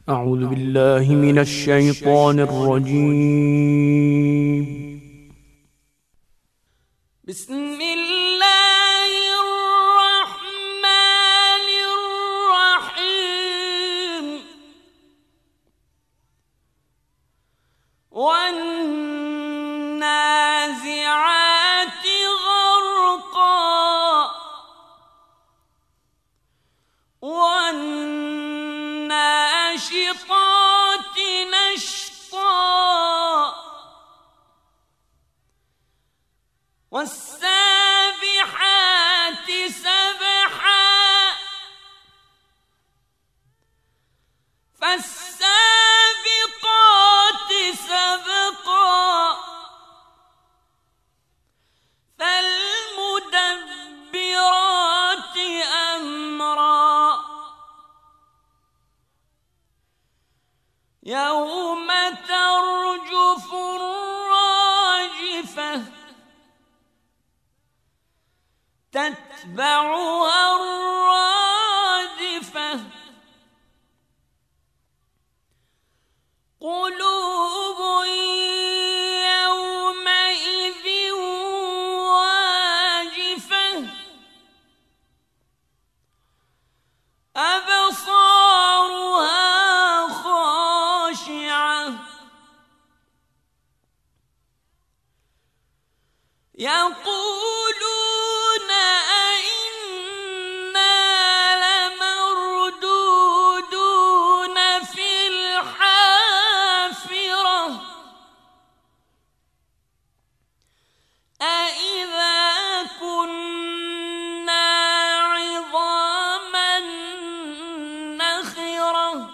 أعوذ بالله من الشيطان الرجيم. بسم الله الرحمن الرحيم. والنازعات غرقا والناشطات نشطا والسابحات سبحا فالسابقات سبقا فالمدبرات أمرا يوم ترجف الراجفة تتبعها الرادفة قلوب يومئذ واجفة أبصارها خاشعة يقولون أئنا لمردودون في الحافرة أئذا كنا عظاما نخرة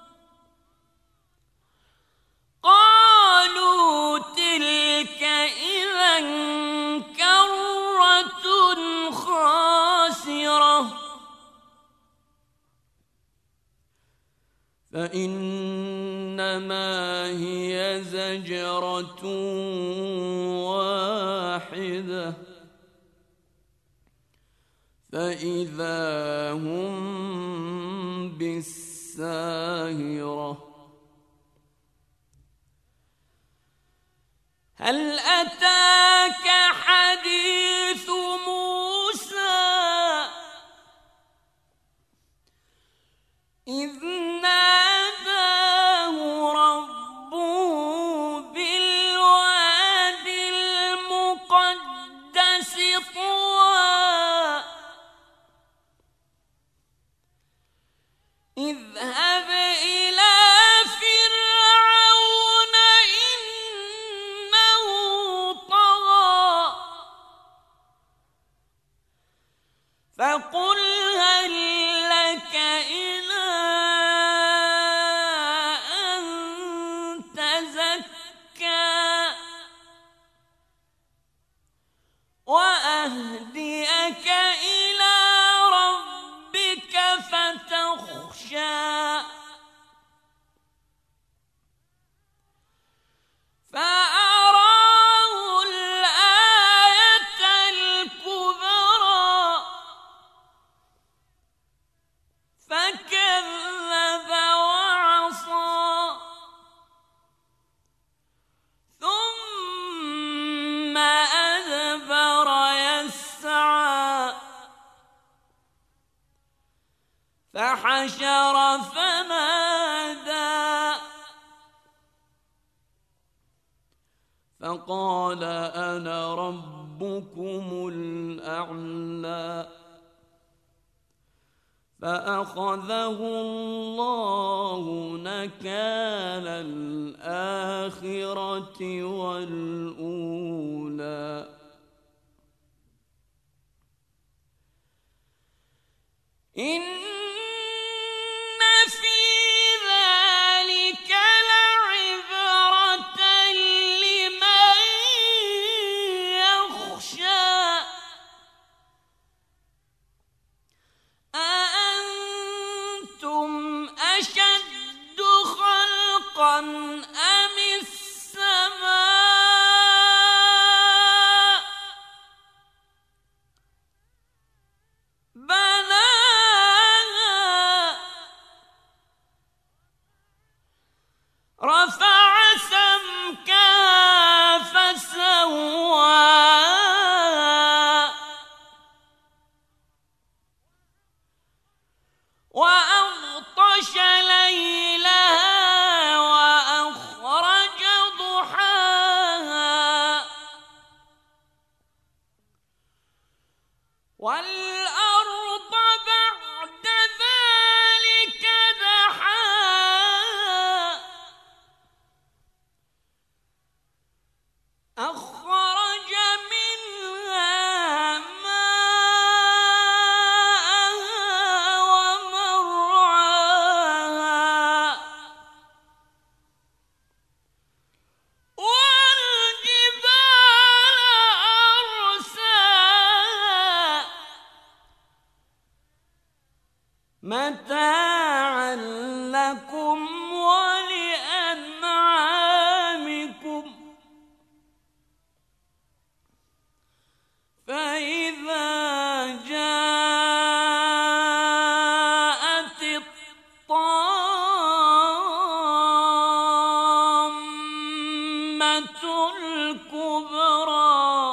قالوا تلك إذا كرة خاسرة فإنما هي زجرة واحدة فإذا هم بالساهرة هل أتاك حديث موسى إذ ناداه ربه بالواد المقدس طوى اذهب إلى فرعون إنه طغى فقل هل لك إلى أن تزكى وأهديك إلى ربك فتخشى فأراه الآية الكبرى فكذب وعصى ثم أدبر يسعى فحشر فنادى فقال أنا ربكم الأعلى فأخذه الله نكال الآخرة والأولى إن في ذلك لعبرة لمن يخشى أأنتم أشد خلقا أم السماء بناها رفع سمكها فسواها وأغطش ليلها وأخرج ضحاها والأرض بعد ذلك دحاها أخرج منها ماءها ومرعاها والجبال أرساها متاعا لكم ولأنعامكم فإذا جاءت الطامة الكبرى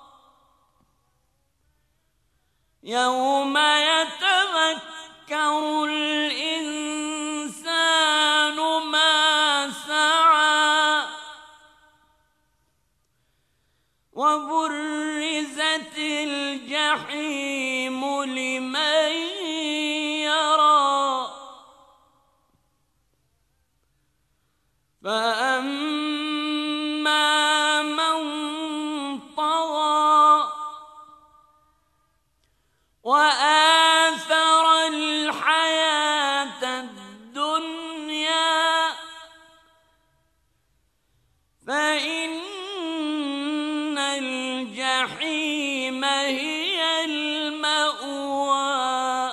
يوم يتذكر الإنسان ما سعى وبرزت الجحيم لمن يرى فأما من طغى وآثر الحياة الدنيا فإن الجحيم هي المأوى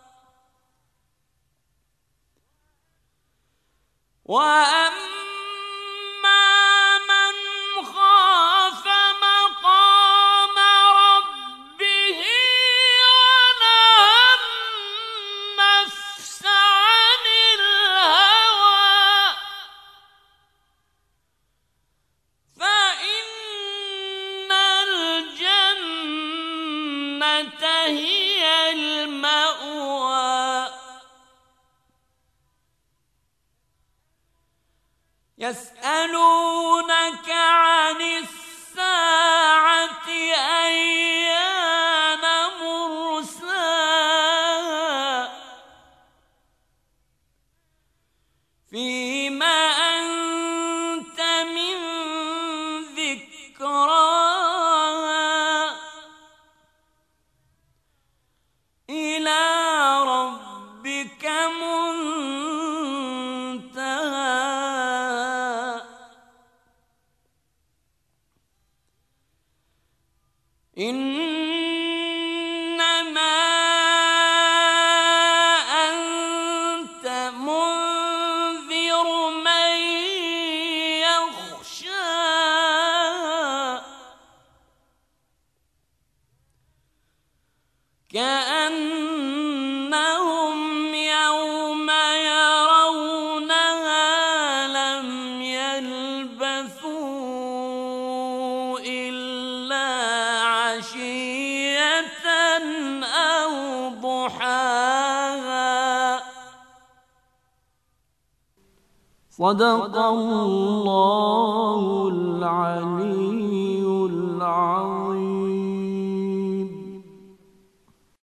وأما من خاف مقام ربه ونهى النفس عن الهوى فإن الجنة هي المأوى يسألونك عن الساعة أيان مرساها فيما أنت من ذكراها إلى ربك منتهاها إنما أنت منذر من يخشاها كأنهم يوم يرونها لم يلبثوا إلا عشية أو ضحاها صدق الله العليم